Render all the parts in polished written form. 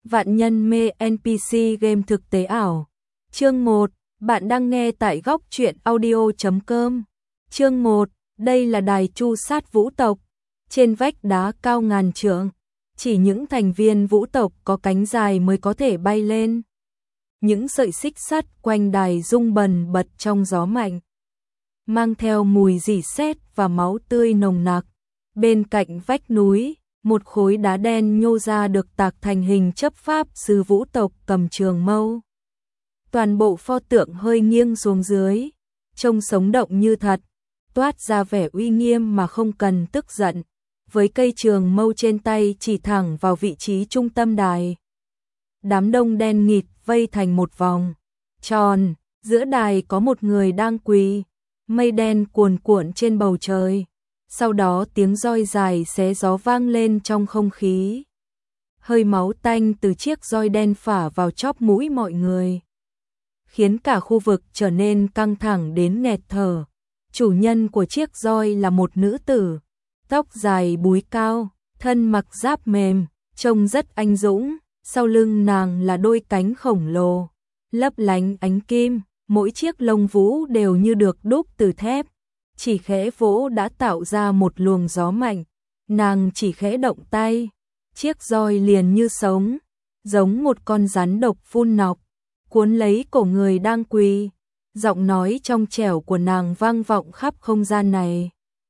Vạn nhân mê NPC game thực tế ảo. Chương 1, bạn đang nghe tại góc truyện audio.com. Chương 1, đây là đài tru sát vũ tộc. Trên vách đá cao ngàn trượng, chỉ những thành viên vũ tộc có cánh dài mới có thể bay lên. Những sợi xích sắt quanh đài rung bần bật trong gió mạnh, mang theo mùi rỉ sét và máu tươi nồng nặc. Bên cạnh vách núi, một khối đá đen nhô ra được tạc thành hình chấp pháp sư vũ tộc cầm trường mâu. Toàn bộ pho tượng hơi nghiêng xuống dưới, trông sống động như thật, toát ra vẻ uy nghiêm mà không cần tức giận, với cây trường mâu trên tay chỉ thẳng vào vị trí trung tâm đài. Đám đông đen nghịt vây thành một vòng tròn, giữa đài có một người đang quỳ, mây đen cuồn cuộn trên bầu trời. Sau đó tiếng roi dài xé gió vang lên trong không khí. Hơi máu tanh từ chiếc roi đen phả vào chóp mũi mọi người, khiến cả khu vực trở nên căng thẳng đến nghẹt thở. Chủ nhân của chiếc roi là một nữ tử, tóc dài búi cao, thân mặc giáp mềm, trông rất anh dũng. Sau lưng nàng là đôi cánh khổng lồ, lấp lánh ánh kim, mỗi chiếc lông vũ đều như được đúc từ thép. Chỉ khẽ vỗ đã tạo ra một luồng gió mạnh, nàng chỉ khẽ động tay, chiếc roi liền như sống, giống một con rắn độc phun nọc, cuốn lấy cổ người đang quỳ. Giọng nói trong trẻo của nàng vang vọng khắp không gian này.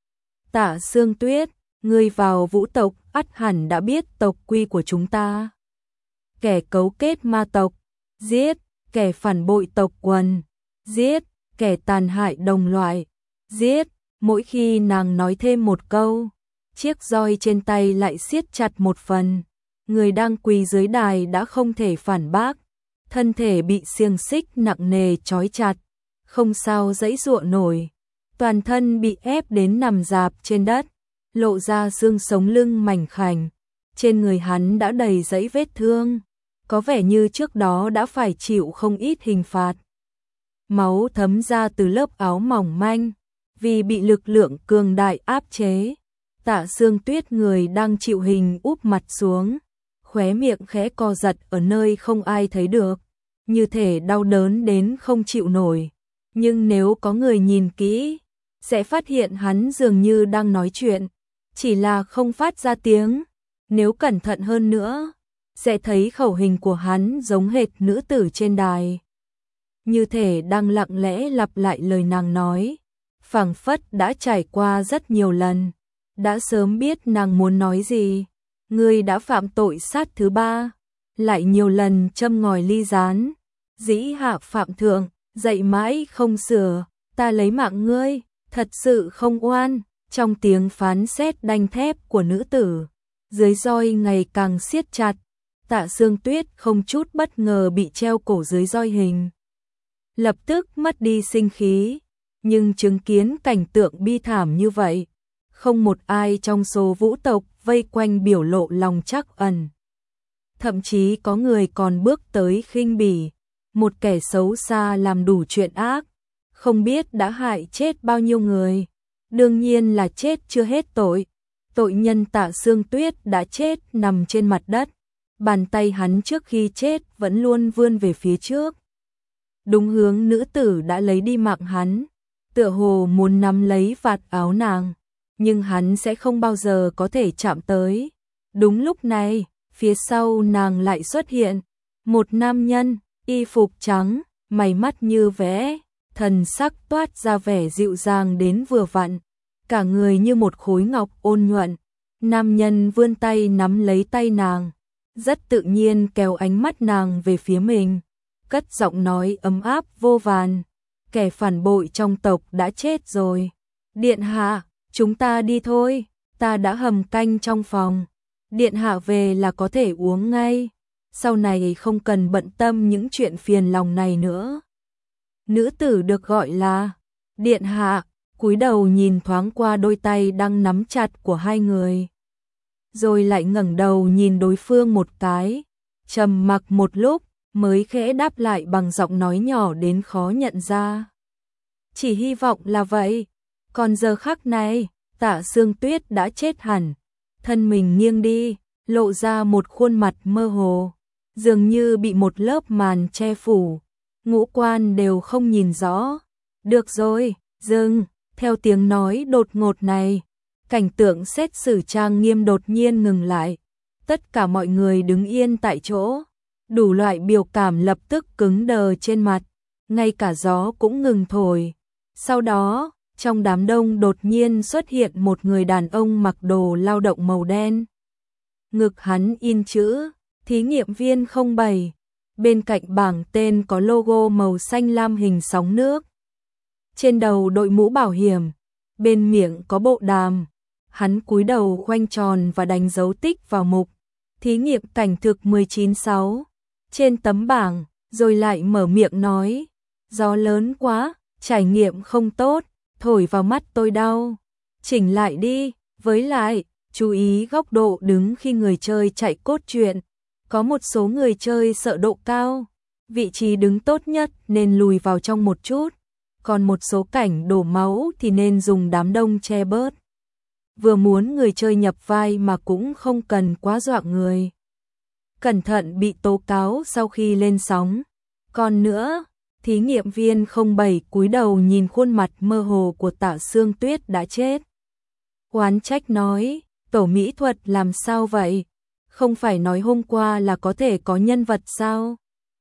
Tạ Sương Tuyết, ngươi vào vũ tộc ắt hẳn đã biết tộc quy của chúng ta. Kẻ cấu kết ma tộc, giết, kẻ phản bội tộc quần, giết, kẻ tàn hại đồng loại, giết. Mỗi khi nàng nói thêm một câu, chiếc roi trên tay lại siết chặt một phần. Người đang quỳ dưới đài đã không thể phản bác, thân thể bị xiềng xích nặng nề trói chặt, không sao giãy giụa nổi, toàn thân bị ép đến nằm rạp trên đất, lộ ra xương sống lưng mảnh khảnh. Trên người hắn đã đầy dãy vết thương, có vẻ như trước đó đã phải chịu không ít hình phạt. Máu thấm ra từ lớp áo mỏng manh, vì bị lực lượng cường đại áp chế. Tạ Sương Tuyết người đang chịu hình úp mặt xuống, khóe miệng khẽ co giật ở nơi không ai thấy được, như thể đau đớn đến không chịu nổi. Nhưng nếu có người nhìn kỹ, sẽ phát hiện hắn dường như đang nói chuyện, chỉ là không phát ra tiếng. Nếu cẩn thận hơn nữa, sẽ thấy khẩu hình của hắn giống hệt nữ tử trên đài, như thể đang lặng lẽ lặp lại lời nàng nói, phảng phất đã trải qua rất nhiều lần, đã sớm biết nàng muốn nói gì. Ngươi đã phạm tội sát thứ 3, lại nhiều lần châm ngòi ly gián, dĩ hạ phạm thượng, dạy mãi không sửa, ta lấy mạng ngươi, thật sự không oan. Trong tiếng phán sét đanh thép của nữ tử, dưới roi ngày càng siết chặt, Tạ Sương Tuyết không chút bất ngờ bị treo cổ dưới roi hình, lập tức mất đi sinh khí. Nhưng chứng kiến cảnh tượng bi thảm như vậy, không một ai trong số vũ tộc vây quanh biểu lộ lòng trắc ẩn. Thậm chí có người còn bước tới khinh bỉ, một kẻ xấu xa làm đủ chuyện ác, không biết đã hại chết bao nhiêu người. Đương nhiên là chết chưa hết tội. Tội nhân Tạ Sương Tuyết đã chết nằm trên mặt đất, bàn tay hắn trước khi chết vẫn luôn vươn về phía trước, đúng hướng nữ tử đã lấy đi mạng hắn, tựa hồ muốn nắm lấy vạt áo nàng, nhưng hắn sẽ không bao giờ có thể chạm tới. Đúng lúc này, phía sau nàng lại xuất hiện một nam nhân, y phục trắng, mày mắt như vẽ, thần sắc toát ra vẻ dịu dàng đến vừa vặn, cả người như một khối ngọc ôn nhuận. Nam nhân vươn tay nắm lấy tay nàng, rất tự nhiên kéo ánh mắt nàng về phía mình, cất giọng nói ấm áp vô vàn. Kẻ phản bội trong tộc đã chết rồi. Điện hạ, chúng ta đi thôi, ta đã hầm canh trong phòng. Điện hạ về là có thể uống ngay, sau này không cần bận tâm những chuyện phiền lòng này nữa. Nữ tử được gọi là điện hạ, cúi đầu nhìn thoáng qua đôi tay đang nắm chặt của hai người, rồi lại ngẩng đầu nhìn đối phương một cái, trầm mặc một lúc mới khẽ đáp lại bằng giọng nói nhỏ đến khó nhận ra. Chỉ hy vọng là vậy. Còn giờ khắc này, Tạ Sương Tuyết đã chết hẳn, thân mình nghiêng đi, lộ ra một khuôn mặt mơ hồ, dường như bị một lớp màn che phủ, ngũ quan đều không nhìn rõ. Được rồi, dừng, theo tiếng nói đột ngột này, cảnh tượng xét xử trang nghiêm đột nhiên ngừng lại. Tất cả mọi người đứng yên tại chỗ, đủ loại biểu cảm lập tức cứng đờ trên mặt, ngay cả gió cũng ngừng thổi. Sau đó, trong đám đông đột nhiên xuất hiện một người đàn ông mặc đồ lao động màu đen. Ngực hắn in chữ thí nghiệm viên 07, bên cạnh bảng tên có logo màu xanh lam hình sóng nước. Trên đầu đội mũ bảo hiểm, bên miệng có bộ đàm. Hắn cúi đầu khoanh tròn và đánh dấu tích vào mục thí nghiệm cảnh thực 19/6 trên tấm bảng, rồi lại mở miệng nói, gió lớn quá, trải nghiệm không tốt, thổi vào mắt tôi đau. Chỉnh lại đi, với lại, chú ý góc độ đứng khi người chơi chạy cốt truyện. Có một số người chơi sợ độ cao, vị trí đứng tốt nhất nên lùi vào trong một chút, còn một số cảnh đổ máu thì nên dùng đám đông che bớt. Vừa muốn người chơi nhập vai mà cũng không cần quá dọa người. Cẩn thận bị tố cáo sau khi lên sóng. Còn nữa, thí nghiệm viên 07 cúi đầu nhìn khuôn mặt mơ hồ của Tạ Sương Tuyết đã chết. Oán trách nói, tổ mỹ thuật làm sao vậy? Không phải nói hôm qua là có thể có nhân vật sao?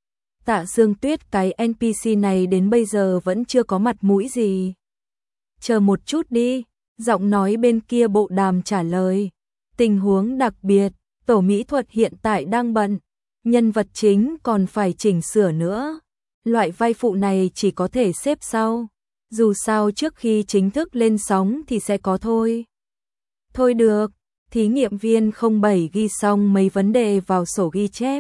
Tạ Sương Tuyết cái NPC này đến bây giờ vẫn chưa có mặt mũi gì. Chờ một chút đi, giọng nói bên kia bộ đàm trả lời. Tình huống đặc biệt, tổ mỹ thuật hiện tại đang bận, nhân vật chính còn phải chỉnh sửa nữa. Loại vai phụ này chỉ có thể xếp sau. Dù sao trước khi chính thức lên sóng thì sẽ có thôi. Thôi được, thí nghiệm viên 07 ghi xong mấy vấn đề vào sổ ghi chép.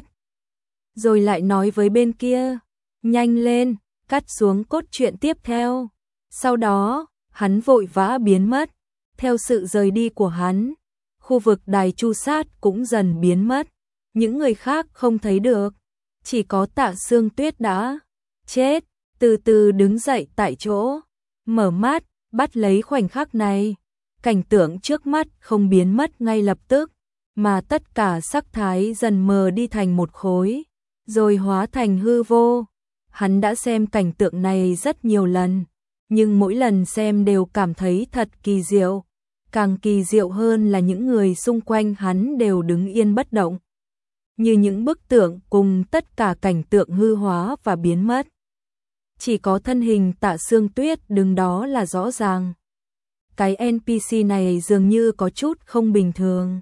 Rồi lại nói với bên kia, nhanh lên, cắt xuống cốt truyện tiếp theo. Sau đó, hắn vội vã biến mất. Theo sự rời đi của hắn, khu vực đài tru sát cũng dần biến mất. Những người khác không thấy được, chỉ có Tạ Sương Tuyết đã chết, từ từ đứng dậy tại chỗ, mở mắt, bắt lấy khoảnh khắc này. Cảnh tượng trước mắt không biến mất ngay lập tức, mà tất cả sắc thái dần mờ đi thành một khối, rồi hóa thành hư vô. Hắn đã xem cảnh tượng này rất nhiều lần, nhưng mỗi lần xem đều cảm thấy thật kỳ diệu. Càng kỳ diệu hơn là những người xung quanh hắn đều đứng yên bất động, như những bức tượng cùng tất cả cảnh tượng hư hóa và biến mất. Chỉ có thân hình Tạ Sương Tuyết đứng đó là rõ ràng. Cái NPC này dường như có chút không bình thường.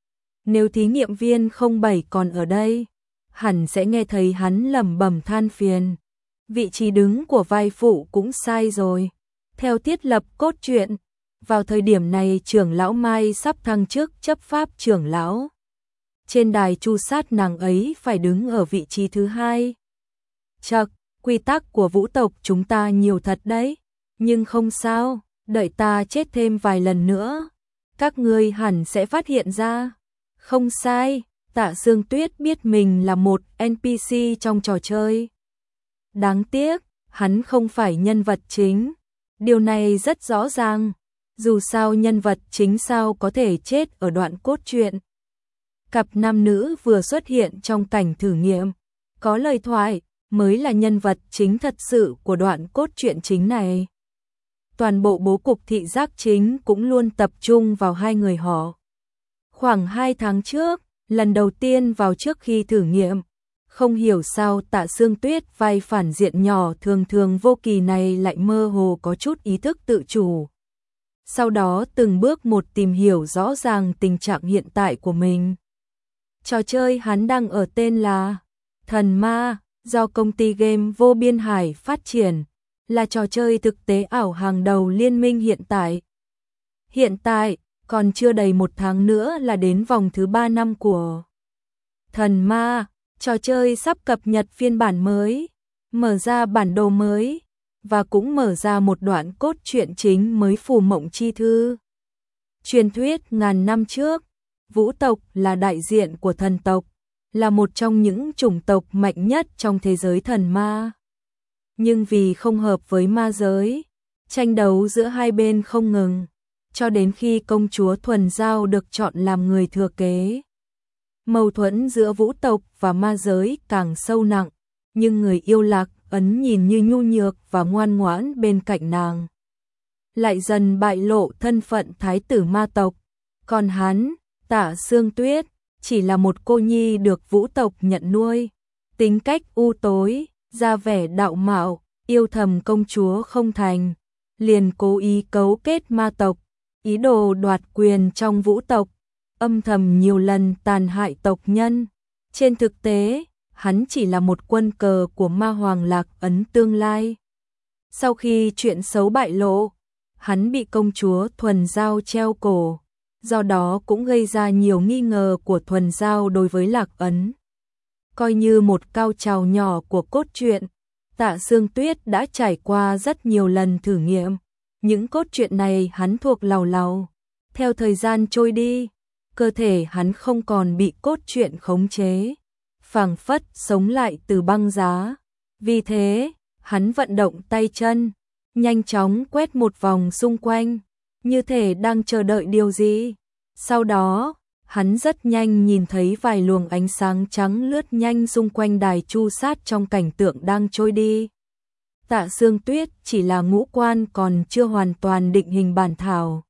Nếu thí nghiệm viên 07 còn ở đây, hẳn sẽ nghe thấy hắn lẩm bẩm than phiền. Vị trí đứng của vai phụ cũng sai rồi. Theo thiết lập cốt truyện, vào thời điểm này trưởng lão Mai sắp thăng chức chấp pháp trưởng lão. Trên đài tru sát nàng ấy phải đứng ở vị trí thứ 2. Chậc, quy tắc của vũ tộc chúng ta nhiều thật đấy, nhưng không sao, đợi ta chết thêm vài lần nữa, các ngươi hẳn sẽ phát hiện ra. Không sai, Tạ Sương Tuyết biết mình là một NPC trong trò chơi. Đáng tiếc, hắn không phải nhân vật chính. Điều này rất rõ ràng, dù sao nhân vật chính sao có thể chết ở đoạn cốt truyện. Cặp nam nữ vừa xuất hiện trong cảnh thử nghiệm, có lời thoại, mới là nhân vật chính thật sự của đoạn cốt truyện chính này. Toàn bộ bố cục thị giác chính cũng luôn tập trung vào hai người họ. Khoảng 2 tháng trước, lần đầu tiên vào trước khi thử nghiệm, không hiểu sao Tạ Sương Tuyết vai phản diện nhỏ thường thường vô kỳ này lại mơ hồ có chút ý thức tự chủ. Sau đó từng bước một tìm hiểu rõ ràng tình trạng hiện tại của mình. Trò chơi hắn đang ở tên là Thần Ma, do công ty game Vô Biên Hải phát triển, là trò chơi thực tế ảo hàng đầu liên minh hiện tại. Hiện tại, còn chưa đầy 1 tháng nữa là đến vòng thứ 3 năm của Thần Ma, trò chơi sắp cập nhật phiên bản mới, mở ra bản đồ mới, và cũng mở ra một đoạn cốt truyện chính mới Phù Mộng Chi Thư. Truyền thuyết ngàn năm trước, vũ tộc là đại diện của thần tộc, là một trong những chủng tộc mạnh nhất trong thế giới thần ma. Nhưng vì không hợp với ma giới, tranh đấu giữa hai bên không ngừng, cho đến khi công chúa Thuần Giao được chọn làm người thừa kế. Mâu thuẫn giữa vũ tộc và ma giới càng sâu nặng, nhưng người yêu Lạc Ấn nhìn như nhu nhược và ngoan ngoãn bên cạnh nàng, lại dần bại lộ thân phận thái tử ma tộc. Còn hắn, Tạ Sương Tuyết, chỉ là một cô nhi được vũ tộc nhận nuôi, tính cách u tối, ra vẻ đạo mạo, yêu thầm công chúa không thành, liền cố ý cấu kết ma tộc, ý đồ đoạt quyền trong vũ tộc, âm thầm nhiều lần tàn hại tộc nhân. Trên thực tế, hắn chỉ là một quân cờ của ma hoàng Lạc Ấn tương lai. Sau khi chuyện xấu bại lộ, hắn bị công chúa Thuần Giao treo cổ, do đó cũng gây ra nhiều nghi ngờ của Thuần Giao đối với Lạc Ấn. Coi như một cao trào nhỏ của cốt truyện, Tạ Sương Tuyết đã trải qua rất nhiều lần thử nghiệm. Những cốt truyện này hắn thuộc làu làu. Theo thời gian trôi đi, cơ thể hắn không còn bị cốt truyện khống chế, phảng phất sống lại từ băng giá. Vì thế, hắn vận động tay chân, nhanh chóng quét một vòng xung quanh, như thể đang chờ đợi điều gì. Sau đó, hắn rất nhanh nhìn thấy vài luồng ánh sáng trắng lướt nhanh xung quanh đài chu sát trong cảnh tượng đang trôi đi. Tạ Sương Tuyết chỉ là ngũ quan còn chưa hoàn toàn định hình bản thảo,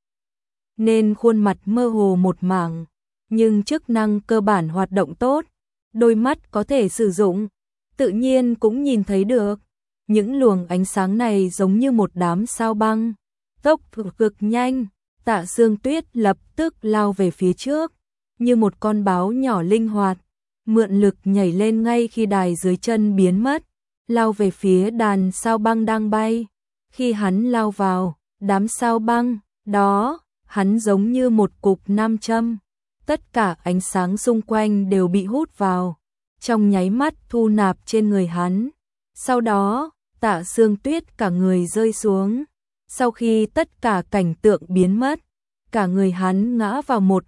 nên khuôn mặt mơ hồ một mảng, nhưng chức năng cơ bản hoạt động tốt, đôi mắt có thể sử dụng, tự nhiên cũng nhìn thấy được. Những luồng ánh sáng này giống như một đám sao băng, tốc độ cực nhanh. Tạ Sương Tuyết lập tức lao về phía trước, như một con báo nhỏ linh hoạt, mượn lực nhảy lên ngay khi đài dưới chân biến mất, lao về phía đàn sao băng đang bay. Khi hắn lao vào đám sao băng đó, hắn giống như một cục nam châm, tất cả ánh sáng xung quanh đều bị hút vào, trong nháy mắt thu nạp trên người hắn. Sau đó, Tạ Sương Tuyết cả người rơi xuống. Sau khi tất cả cảnh tượng biến mất, cả người hắn ngã vào một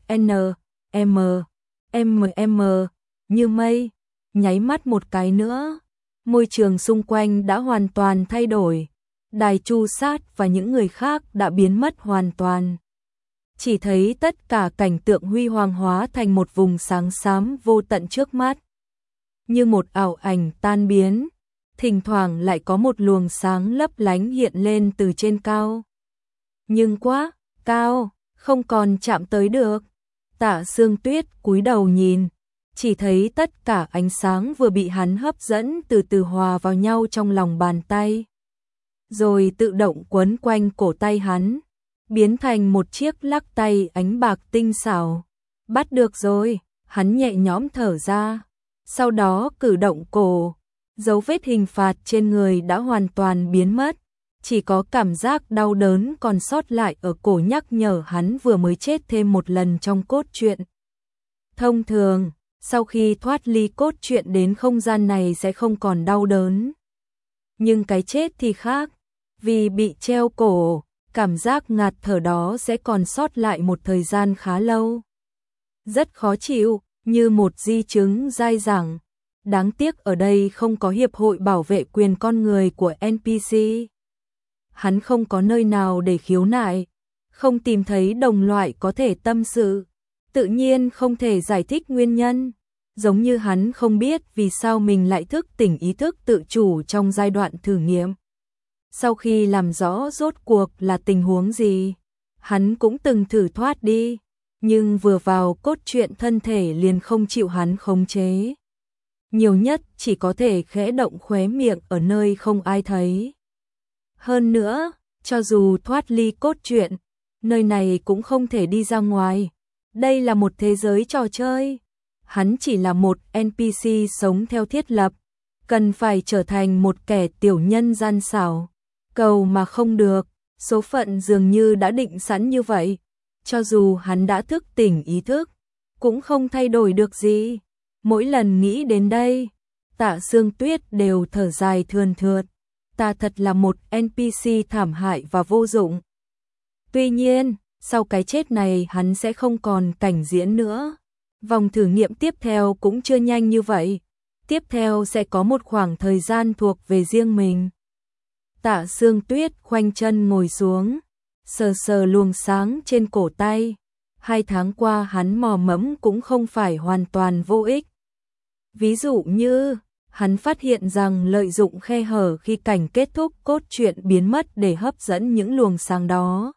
như mây, nháy mắt một cái nữa, môi trường xung quanh đã hoàn toàn thay đổi, đài chu sát và những người khác đã biến mất hoàn toàn. Chỉ thấy tất cả cảnh tượng huy hoàng hóa thành một vùng sáng xám vô tận trước mắt, như một ảo ảnh tan biến. Thỉnh thoảng lại có một luồng sáng lấp lánh hiện lên từ trên cao. Nhưng quá cao, không còn chạm tới được. Tạ Sương Tuyết cúi đầu nhìn, chỉ thấy tất cả ánh sáng vừa bị hắn hấp dẫn từ từ hòa vào nhau trong lòng bàn tay, rồi tự động quấn quanh cổ tay hắn, biến thành một chiếc lắc tay ánh bạc tinh xảo. Bắt được rồi, hắn nhẹ nhõm thở ra, sau đó cử động cổ. Dấu vết hình phạt trên người đã hoàn toàn biến mất, chỉ có cảm giác đau đớn còn sót lại ở cổ nhắc nhở hắn vừa mới chết thêm một lần trong cốt truyện. Thông thường, sau khi thoát ly cốt truyện đến không gian này sẽ không còn đau đớn. Nhưng cái chết thì khác, vì bị treo cổ, cảm giác ngạt thở đó sẽ còn sót lại một thời gian khá lâu. Rất khó chịu, như một di chứng dai dẳng. Đáng tiếc ở đây không có hiệp hội bảo vệ quyền con người của NPC. Hắn không có nơi nào để khiếu nại, không tìm thấy đồng loại có thể tâm sự, tự nhiên không thể giải thích nguyên nhân. Giống như hắn không biết vì sao mình lại thức tỉnh ý thức tự chủ trong giai đoạn thử nghiệm. Sau khi làm rõ rốt cuộc là tình huống gì, hắn cũng từng thử thoát đi, nhưng vừa vào cốt truyện thân thể liền không chịu hắn khống chế. Nhiều nhất chỉ có thể khẽ động khóe miệng ở nơi không ai thấy. Hơn nữa, cho dù thoát ly cốt truyện, nơi này cũng không thể đi ra ngoài. Đây là một thế giới trò chơi. Hắn chỉ là một NPC sống theo thiết lập, cần phải trở thành một kẻ tiểu nhân gian xảo. Cầu mà không được, số phận dường như đã định sẵn như vậy. Cho dù hắn đã thức tỉnh ý thức, cũng không thay đổi được gì. Mỗi lần nghĩ đến đây, Tạ Sương Tuyết đều thở dài thườn thượt. Ta thật là một NPC thảm hại và vô dụng. Tuy nhiên, sau cái chết này hắn sẽ không còn cảnh diễn nữa. Vòng thử nghiệm tiếp theo cũng chưa nhanh như vậy. Tiếp theo sẽ có một khoảng thời gian thuộc về riêng mình. Tạ Sương Tuyết khoanh chân ngồi xuống, sờ sờ luồng sáng trên cổ tay. 2 tháng qua hắn mò mẫm cũng không phải hoàn toàn vô ích. Ví dụ như, hắn phát hiện rằng lợi dụng khe hở khi cảnh kết thúc cốt truyện biến mất để hấp dẫn những luồng sáng đó.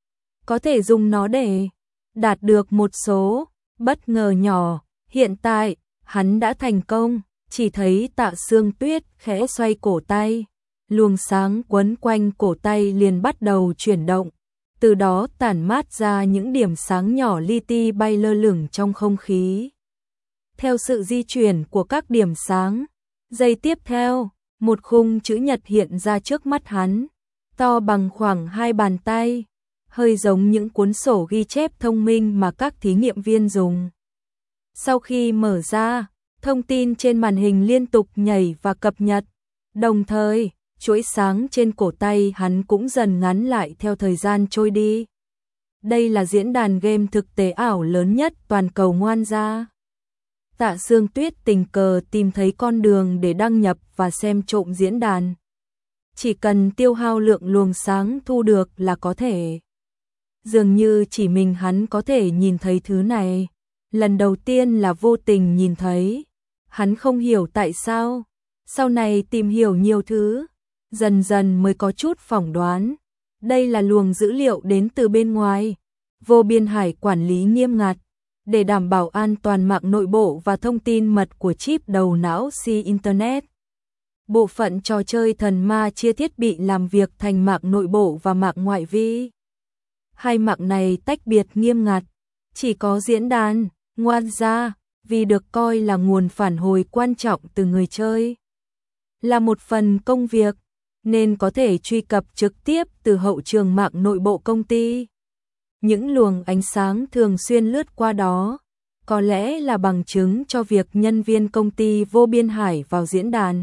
Có thể dùng nó để đạt được một số bất ngờ nhỏ. Hiện tại, hắn đã thành công, chỉ thấy Tạ Sương Tuyết khẽ xoay cổ tay. Luồng sáng quấn quanh cổ tay liền bắt đầu chuyển động, từ đó tản mát ra những điểm sáng nhỏ li ti bay lơ lửng trong không khí. Theo sự di chuyển của các điểm sáng, giây tiếp theo, một khung chữ nhật hiện ra trước mắt hắn, to bằng khoảng 2 bàn tay, hơi giống những cuốn sổ ghi chép thông minh mà các thí nghiệm viên dùng. Sau khi mở ra, thông tin trên màn hình liên tục nhảy và cập nhật, đồng thời, chuỗi sáng trên cổ tay hắn cũng dần ngắn lại theo thời gian trôi đi. Đây là diễn đàn game thực tế ảo lớn nhất toàn cầu ngoan gia. Tạ Sương Tuyết tình cờ tìm thấy con đường để đăng nhập và xem trộm diễn đàn. Chỉ cần tiêu hao lượng luồng sáng thu được là có thể. Dường như chỉ mình hắn có thể nhìn thấy thứ này. Lần đầu tiên là vô tình nhìn thấy. Hắn không hiểu tại sao. Sau này tìm hiểu nhiều thứ, dần dần mới có chút phỏng đoán. Đây là luồng dữ liệu đến từ bên ngoài. Vô Biên Hải quản lý nghiêm ngặt, để đảm bảo an toàn mạng nội bộ và thông tin mật của chip đầu não si Internet. Bộ phận trò chơi thần ma chia thiết bị làm việc thành mạng nội bộ và mạng ngoại vi. Hai mạng này tách biệt nghiêm ngặt, chỉ có diễn đàn, ngoan gia, vì được coi là nguồn phản hồi quan trọng từ người chơi. Là một phần công việc, nên có thể truy cập trực tiếp từ hậu trường mạng nội bộ công ty. Những luồng ánh sáng thường xuyên lướt qua đó, có lẽ là bằng chứng cho việc nhân viên công ty Vô Biên Hải vào diễn đàn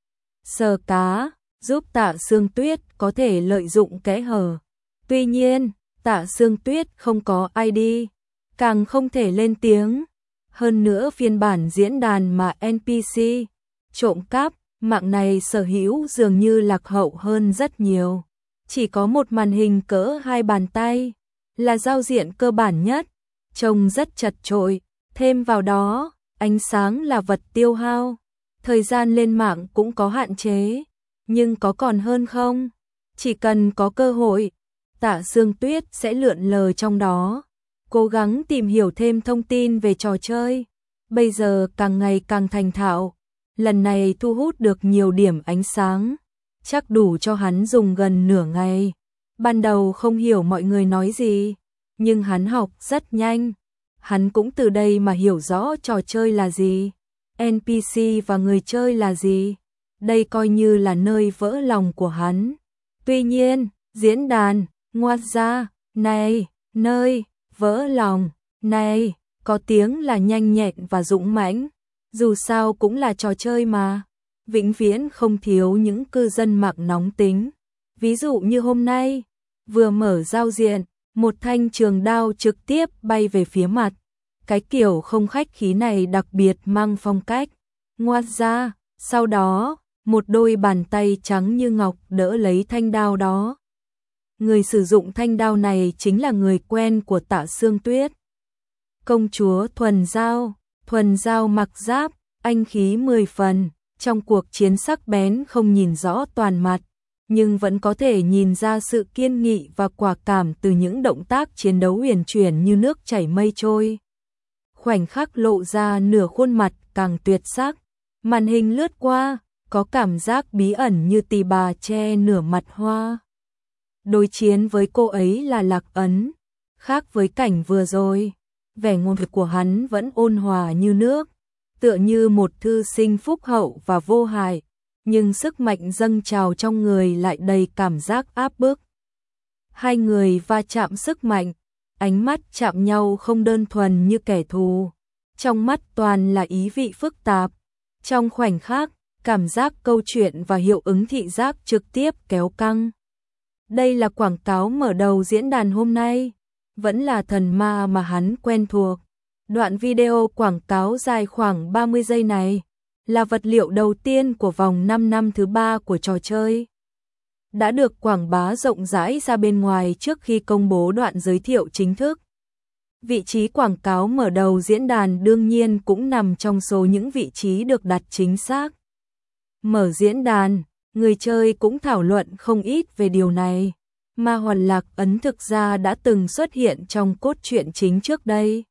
sờ cá, giúp Tạ Sương Tuyết có thể lợi dụng kẽ hở. Tuy nhiên, Tạ Sương Tuyết không có ID, càng không thể lên tiếng. Hơn nữa phiên bản diễn đàn mà NPC trộm cắp mạng này sở hữu dường như lạc hậu hơn rất nhiều. Chỉ có một màn hình cỡ 2 bàn tay, là giao diện cơ bản nhất, trông rất chật chội. Thêm vào đó, ánh sáng là vật tiêu hao, thời gian lên mạng cũng có hạn chế, nhưng có còn hơn không? Chỉ cần có cơ hội, Tạ Sương Tuyết sẽ lượn lờ trong đó, cố gắng tìm hiểu thêm thông tin về trò chơi. Bây giờ càng ngày càng thành thạo, lần này thu hút được nhiều điểm ánh sáng, chắc đủ cho hắn dùng gần nửa ngày. Ban đầu không hiểu mọi người nói gì, nhưng hắn học rất nhanh. Hắn cũng từ đây mà hiểu rõ trò chơi là gì, NPC và người chơi là gì. Đây coi như là nơi vỡ lòng của hắn. Tuy nhiên, diễn đàn, ngoan gia, này, nơi, vỡ lòng, này, có tiếng là nhanh nhẹn và dũng mãnh. Dù sao cũng là trò chơi mà, vĩnh viễn không thiếu những cư dân mạng nóng tính. Ví dụ như hôm nay, vừa mở giao diện, một thanh trường đao trực tiếp bay về phía mặt. Cái kiểu không khách khí này đặc biệt mang phong cách. Ngoan gia, sau đó, một đôi bàn tay trắng như ngọc đỡ lấy thanh đao đó. Người sử dụng thanh đao này chính là người quen của Tạ Sương Tuyết. Công chúa Thuần Giao mặc giáp, anh khí 10 phần, trong cuộc chiến sắc bén không nhìn rõ toàn mặt, nhưng vẫn có thể nhìn ra sự kiên nghị và quả cảm từ những động tác chiến đấu huyền chuyển như nước chảy mây trôi. Khoảnh khắc lộ ra nửa khuôn mặt càng tuyệt sắc, màn hình lướt qua, có cảm giác bí ẩn như tỳ bà che nửa mặt hoa. Đối chiến với cô ấy là Lạc Ấn, khác với cảnh vừa rồi, vẻ ngôn ngữ của hắn vẫn ôn hòa như nước, tựa như một thư sinh phúc hậu và vô hại, nhưng sức mạnh dâng trào trong người lại đầy cảm giác áp bức. Hai người va chạm sức mạnh, ánh mắt chạm nhau không đơn thuần như kẻ thù, trong mắt toàn là ý vị phức tạp. Trong khoảnh khắc, cảm giác câu chuyện và hiệu ứng thị giác trực tiếp kéo căng. Đây là quảng cáo mở đầu diễn đàn hôm nay, vẫn là thần ma mà hắn quen thuộc. Đoạn video quảng cáo dài khoảng 30 giây này là vật liệu đầu tiên của vòng 5 năm thứ 3 của trò chơi. Đã được quảng bá rộng rãi ra bên ngoài trước khi công bố đoạn giới thiệu chính thức. Vị trí quảng cáo mở đầu diễn đàn đương nhiên cũng nằm trong số những vị trí được đặt chính xác. Mở diễn đàn, người chơi cũng thảo luận không ít về điều này. Ma Hoàn Lạc Ấn thực ra đã từng xuất hiện trong cốt truyện chính trước đây.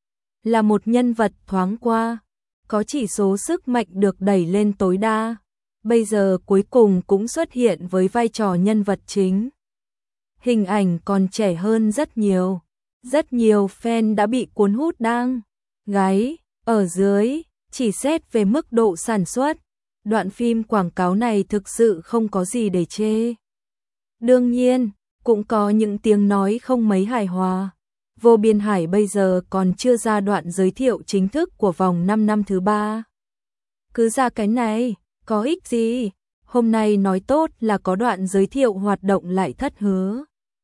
Là một nhân vật thoáng qua, có chỉ số sức mạnh được đẩy lên tối đa. Bây giờ cuối cùng cũng xuất hiện với vai trò nhân vật chính. Hình ảnh còn trẻ hơn rất nhiều. Rất nhiều fan đã bị cuốn hút đang gáy. Ở dưới, chỉ xét về mức độ sản xuất, đoạn phim quảng cáo này thực sự không có gì để chê. Đương nhiên, cũng có những tiếng nói không mấy hài hòa. Vô Biên Hải bây giờ còn chưa ra đoạn giới thiệu chính thức của vòng 5 năm thứ 3. Cứ ra cái này, có ích gì? Hôm nay nói tốt là có đoạn giới thiệu hoạt động lại thất hứa.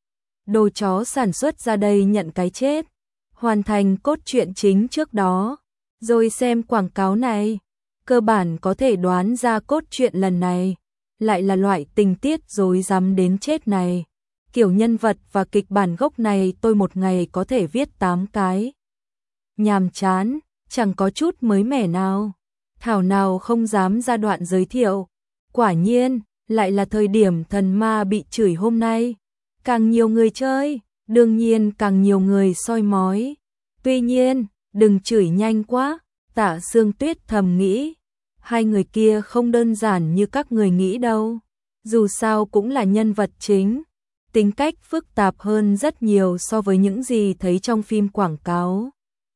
Đồ chó sản xuất ra đây nhận cái chết. Hoàn thành cốt truyện chính trước đó, rồi xem quảng cáo này. Cơ bản có thể đoán ra cốt truyện lần này lại là loại tình tiết rối rắm đến chết này. Kiểu nhân vật và kịch bản gốc này tôi một ngày có thể viết 8 cái. Nhàm chán, chẳng có chút mới mẻ nào. Thảo nào không dám ra đoạn giới thiệu. Quả nhiên, lại là thời điểm thần ma bị chửi hôm nay. Càng nhiều người chơi, đương nhiên càng nhiều người soi mói. Tuy nhiên, đừng chửi nhanh quá, Tạ Sương Tuyết thầm nghĩ. Hai người kia không đơn giản như các người nghĩ đâu. Dù sao cũng là nhân vật chính. Tính cách phức tạp hơn rất nhiều so với những gì thấy trong phim quảng cáo.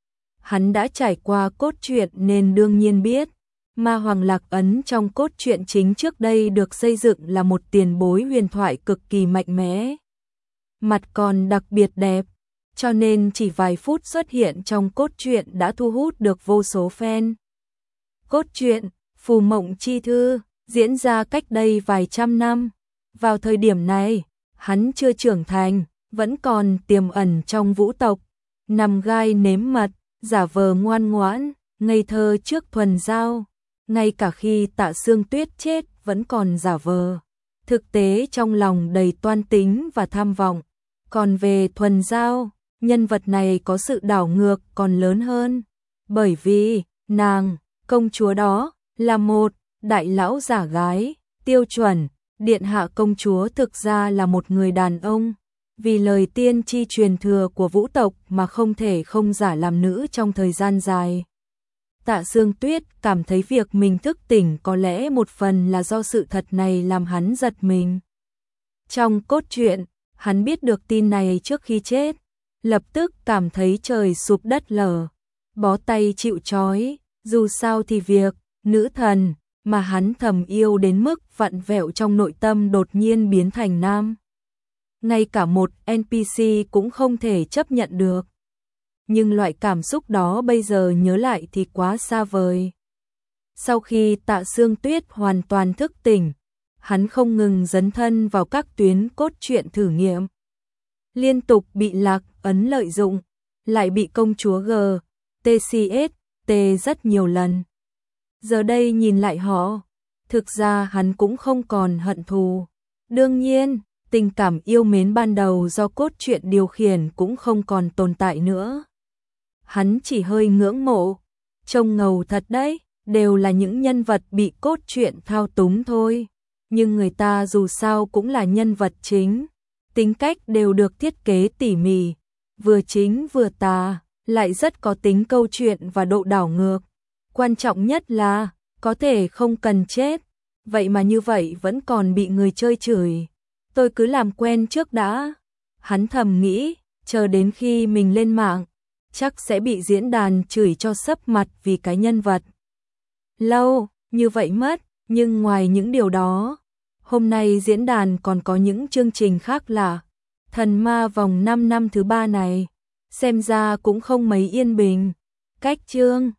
Hắn đã trải qua cốt truyện nên đương nhiên biết. Ma Hoàng Lạc Ấn trong cốt truyện chính trước đây được xây dựng là một tiền bối huyền thoại cực kỳ mạnh mẽ. Mặt còn đặc biệt đẹp, cho nên chỉ vài phút xuất hiện trong cốt truyện đã thu hút được vô số fan. Cốt truyện Phù Mộng Chi Thư diễn ra cách đây vài trăm năm. Vào thời điểm này, hắn chưa trưởng thành, vẫn còn tiềm ẩn trong vũ tộc, nằm gai nếm mật, giả vờ ngoan ngoãn, ngây thơ trước Thuần Giao. Ngay cả khi Tạ Sương Tuyết chết vẫn còn giả vờ. Thực tế trong lòng đầy toan tính và tham vọng. Còn về Thuần Giao, nhân vật này có sự đảo ngược còn lớn hơn. Bởi vì, nàng, công chúa đó, là một đại lão giả gái, tiêu chuẩn. Điện hạ công chúa thực ra là một người đàn ông. Vì lời tiên tri truyền thừa của vũ tộc mà không thể không giả làm nữ trong thời gian dài. Tạ Sương Tuyết cảm thấy việc mình thức tỉnh có lẽ một phần là do sự thật này làm hắn giật mình. Trong cốt truyện, hắn biết được tin này trước khi chết, lập tức cảm thấy trời sụp đất lở, bó tay chịu trói. Dù sao thì việc nữ thần mà hắn thầm yêu đến mức vặn vẹo trong nội tâm đột nhiên biến thành nam. Ngay cả một NPC cũng không thể chấp nhận được. Nhưng loại cảm xúc đó bây giờ nhớ lại thì quá xa vời. Sau khi Tạ Sương Tuyết hoàn toàn thức tỉnh, hắn không ngừng dấn thân vào các tuyến cốt truyện thử nghiệm. Liên tục bị Lạc Ấn lợi dụng, lại bị công chúa TCS rất nhiều lần. Giờ đây nhìn lại họ, thực ra hắn cũng không còn hận thù. Đương nhiên, tình cảm yêu mến ban đầu do cốt truyện điều khiển cũng không còn tồn tại nữa. Hắn chỉ hơi ngưỡng mộ, trông ngầu thật đấy, đều là những nhân vật bị cốt truyện thao túng thôi. Nhưng người ta dù sao cũng là nhân vật chính, tính cách đều được thiết kế tỉ mỉ, vừa chính vừa tà, lại rất có tính câu chuyện và độ đảo ngược. Quan trọng nhất là, có thể không cần chết, vậy mà như vậy vẫn còn bị người chơi chửi. Tôi cứ làm quen trước đã. Hắn thầm nghĩ, chờ đến khi mình lên mạng, chắc sẽ bị diễn đàn chửi cho sấp mặt vì cái nhân vật lâu như vậy mất. Nhưng ngoài những điều đó, hôm nay diễn đàn còn có những chương trình khác là Thần Ma vòng 5 năm thứ 3 này, xem ra cũng không mấy yên bình. Cách chương